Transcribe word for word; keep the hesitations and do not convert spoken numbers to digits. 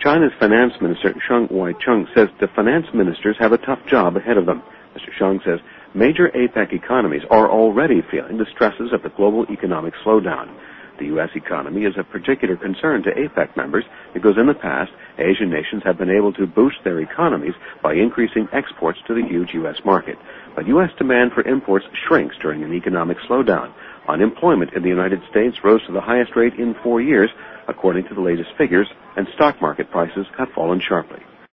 China's finance minister, Sheng Wai-chung, says the finance ministers have a tough job ahead of them. Mister Sheng says major APEC economies are already feeling the stresses of the global economic slowdown. The U S economy is of particular concern to APEC members because in the past, Asian nations have been able to boost their economies by increasing exports to the huge U S market. But U S demand for imports shrinks during an economic slowdown. Unemployment in the United States rose to the highest rate in four years, according to the latest figures, and stock market prices have fallen sharply.